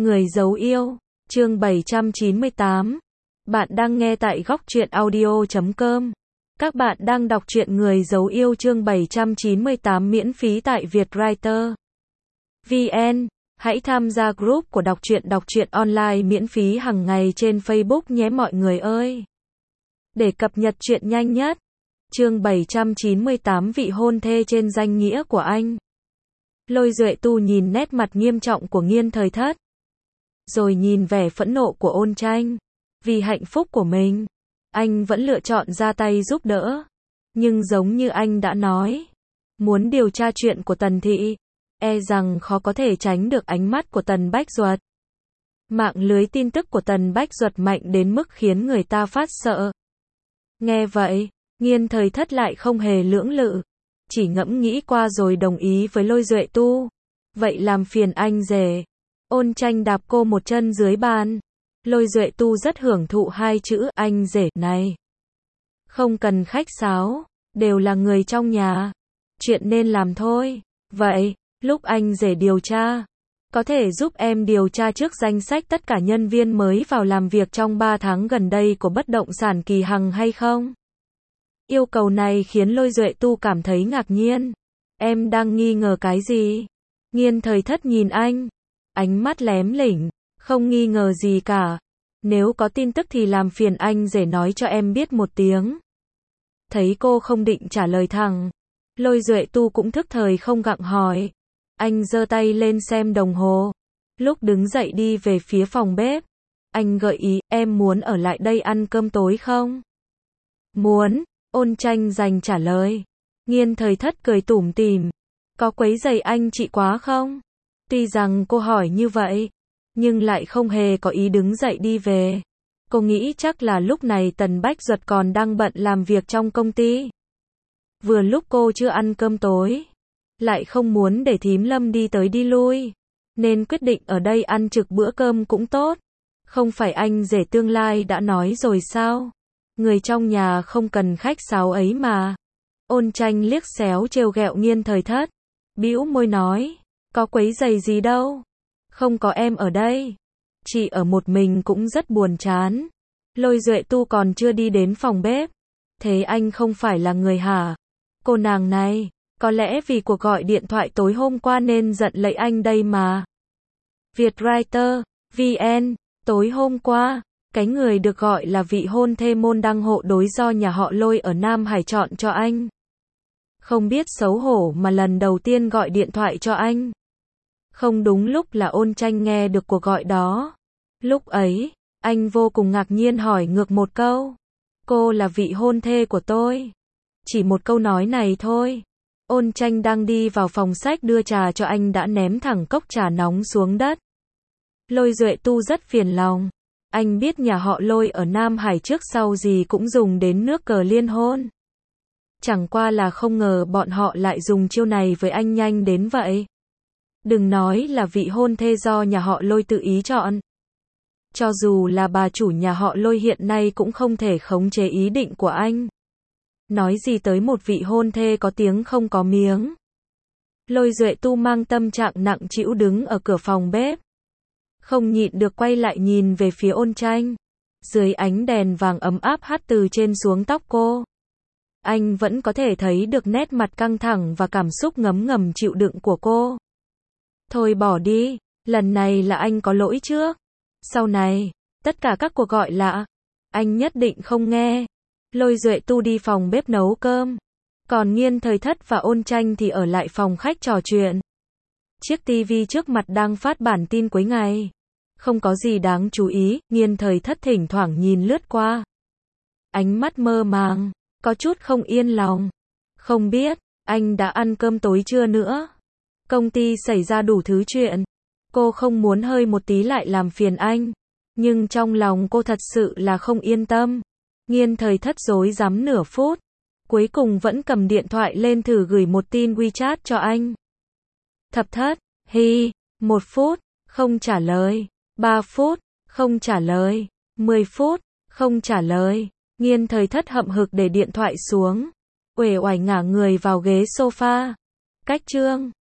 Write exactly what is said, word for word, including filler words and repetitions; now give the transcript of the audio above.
Người dấu yêu, chương bảy trăm chín mươi tám. Bạn đang nghe tại góc truyện audio chấm com. Các bạn đang đọc truyện Người dấu yêu chương bảy trăm chín mươi tám miễn phí tại Vietwriter vê en. Hãy tham gia group của đọc truyện đọc truyện online miễn phí hàng ngày trên Facebook nhé mọi người ơi. Để cập nhật truyện nhanh nhất. Chương bảy trăm chín mươi tám vị hôn thê trên danh nghĩa của anh. Lôi Duệ Tu nhìn nét mặt nghiêm trọng của Nghiên Thời Thất. Rồi nhìn vẻ phẫn nộ của Ôn Tranh. Vì hạnh phúc của mình, anh vẫn lựa chọn ra tay giúp đỡ. Nhưng giống như anh đã nói, muốn điều tra chuyện của Tần Thị, e rằng khó có thể tránh được ánh mắt của Tần Bách Duật. Mạng lưới tin tức của Tần Bách Duật mạnh đến mức khiến người ta phát sợ. Nghe vậy, Nghiên Thời Thất lại không hề lưỡng lự, chỉ ngẫm nghĩ qua rồi đồng ý với Lôi Duệ Tu. Vậy làm phiền anh rể. Ôn Tranh đạp cô một chân dưới bàn. Lôi Duệ Tu rất hưởng thụ hai chữ anh rể này. Không cần khách sáo, đều là người trong nhà. Chuyện nên làm thôi. Vậy, lúc anh rể điều tra, có thể giúp em điều tra trước danh sách tất cả nhân viên mới vào làm việc trong ba tháng gần đây của bất động sản Kỳ Hằng hay không? Yêu cầu này khiến Lôi Duệ Tu cảm thấy ngạc nhiên. Em đang nghi ngờ cái gì? Nghiên Thời Thất nhìn anh, ánh mắt lém lỉnh, không nghi ngờ gì cả. Nếu có tin tức thì làm phiền anh rể nói cho em biết một tiếng. Thấy cô không định trả lời thẳng, Lôi Duệ Tu cũng thức thời không gặng hỏi. Anh giơ tay lên xem đồng hồ. Lúc đứng dậy đi về phía phòng bếp, anh gợi ý, em muốn ở lại đây ăn cơm tối không? Muốn. Ôn Tranh dành trả lời. Nghiên Thời Thất cười tủm tỉm. Có quấy rầy anh chị quá không? Tuy rằng cô hỏi như vậy, nhưng lại không hề có ý đứng dậy đi về. Cô nghĩ chắc là lúc này Tần Bách Duật còn đang bận làm việc trong công ty. Vừa lúc cô chưa ăn cơm tối, lại không muốn để thím Lâm đi tới đi lui, nên quyết định ở đây ăn trực bữa cơm cũng tốt. Không phải anh rể tương lai đã nói rồi sao? Người trong nhà không cần khách sáo ấy mà. Ôn Tranh liếc xéo trêu ghẹo Nghiên Thời Thất, bĩu môi nói, có quấy rầy gì đâu. Không có em ở đây, chị ở một mình cũng rất buồn chán. Lôi Duệ Tu còn chưa đi đến phòng bếp. Thế anh không phải là người hả? Cô nàng này, có lẽ vì cuộc gọi điện thoại tối hôm qua nên giận lấy anh đây mà. Vietwriter vê en. Tối hôm qua, cái người được gọi là vị hôn thê môn đăng hộ đối do nhà họ Lôi ở Nam Hải chọn cho anh. Không biết xấu hổ mà lần đầu tiên gọi điện thoại cho anh. Không đúng lúc là Ôn Tranh nghe được cuộc gọi đó. Lúc ấy, anh vô cùng ngạc nhiên hỏi ngược một câu. Cô là vị hôn thê của tôi. Chỉ một câu nói này thôi. Ôn Tranh đang đi vào phòng sách đưa trà cho anh đã ném thẳng cốc trà nóng xuống đất. Lôi Duệ Tu rất phiền lòng. Anh biết nhà họ Lôi ở Nam Hải trước sau gì cũng dùng đến nước cờ liên hôn. Chẳng qua là không ngờ bọn họ lại dùng chiêu này với anh nhanh đến vậy. Đừng nói là vị hôn thê do nhà họ Lôi tự ý chọn. Cho dù là bà chủ nhà họ Lôi hiện nay cũng không thể khống chế ý định của anh. Nói gì tới một vị hôn thê có tiếng không có miếng. Lôi Duệ Tu mang tâm trạng nặng trĩu đứng ở cửa phòng bếp. Không nhịn được quay lại nhìn về phía Ôn Tranh. Dưới ánh đèn vàng ấm áp hắt từ trên xuống tóc cô, anh vẫn có thể thấy được nét mặt căng thẳng và cảm xúc ngấm ngầm chịu đựng của cô. Thôi bỏ đi, lần này là anh có lỗi trước. Sau này, tất cả các cuộc gọi lạ, anh nhất định không nghe. Lôi Duệ Tu đi phòng bếp nấu cơm. Còn Nghiên Thời Thất và Ôn Tranh thì ở lại phòng khách trò chuyện. Chiếc tivi trước mặt đang phát bản tin cuối ngày. Không có gì đáng chú ý, Nghiên Thời Thất thỉnh thoảng nhìn lướt qua. Ánh mắt mơ màng, có chút không yên lòng. Không biết, anh đã ăn cơm tối chưa nữa? Công ty xảy ra đủ thứ chuyện. Cô không muốn hơi một tí lại làm phiền anh. Nhưng trong lòng cô thật sự là không yên tâm. Nghiên Thời Thất rối rắm nửa phút. Cuối cùng vẫn cầm điện thoại lên thử gửi một tin WeChat cho anh. Thập Thất, hi, một phút, không trả lời. Ba phút, không trả lời. Mười phút, không trả lời. Nghiên Thời Thất hậm hực để điện thoại xuống. Uể oải ngả người vào ghế sofa. Cách chương